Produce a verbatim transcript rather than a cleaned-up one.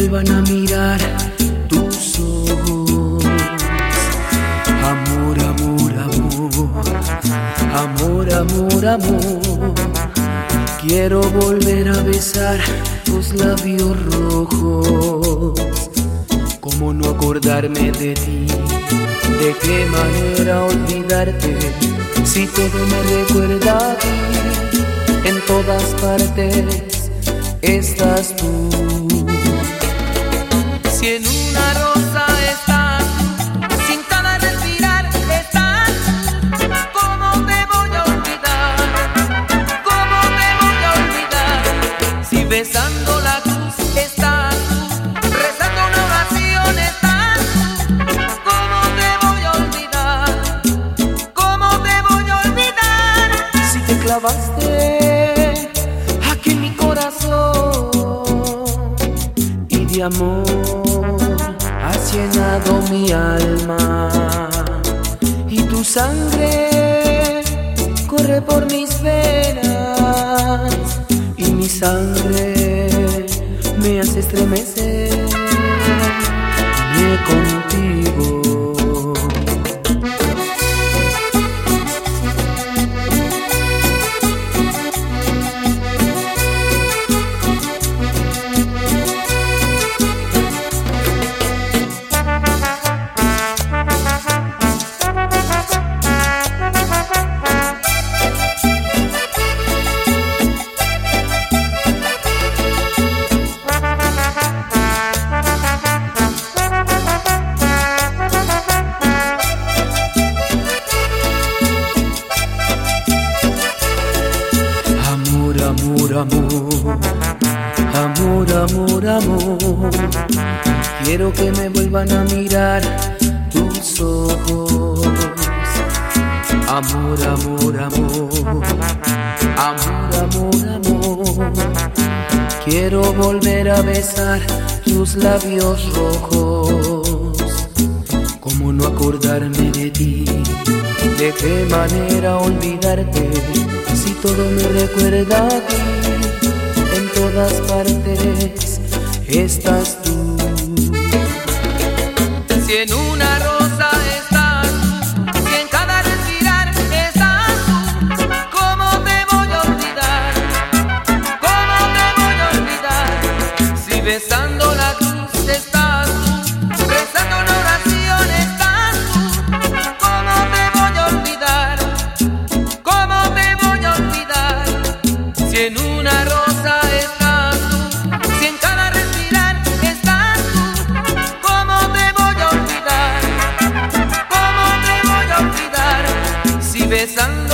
vuelvan a mirar tus ojos. Amor, amor, amor, amor, amor, amor. Quiero volver a besar tus labios rojos. ¿Cómo no acordarme de ti? ¿De qué manera olvidarte? Si todo me recuerda a ti, en todas partes estás tú. Si en una rosa estás tú, sin cada respirar estás tú, ¿cómo te voy a olvidar? ¿Cómo te voy a olvidar? Si besando la cruz estás tú, rezando una oración estás tú, ¿cómo te voy a olvidar? ¿Cómo te voy a olvidar? Si te clavaste aquí en mi corazón y de amor has llenado mi alma, y tu sangre corre por mis venas, y mi sangre me hace estremecer contigo. Amor, amor, amor, amor, amor. Quiero que me vuelvan a mirar tus ojos. Amor, amor, amor, amor, amor, amor. Quiero volver a besar tus labios rojos. ¿Cómo no acordarme de ti? ¿De qué manera olvidarte? Si todo me recuerda a ti, en todas partes estás tú. Si en una rosa estás tú, si en cada respirar estás tú, ¿cómo te voy a olvidar? ¿Cómo te voy a olvidar? Si besando la cruz estás tú, rezando una oración estás tú, ¿cómo te voy a olvidar? ¿Cómo te voy a olvidar? Si en una rosa estás tú, si en cada respirar estás tú, ¿cómo te voy a olvidar? ¿Cómo te voy a olvidar? Si besando